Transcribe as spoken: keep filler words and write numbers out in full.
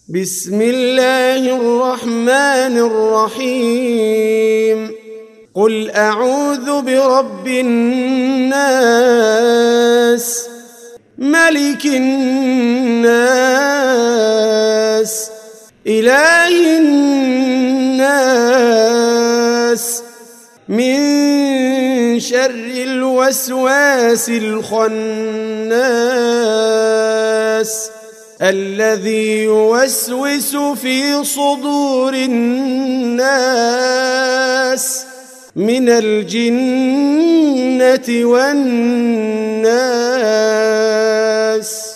بسم الله الرحمن الرحيم قل أعوذ برب الناس ملك الناس إله الناس من شر الوسواس الخناس الذي يوسوس في صدور الناس من الجنة والناس.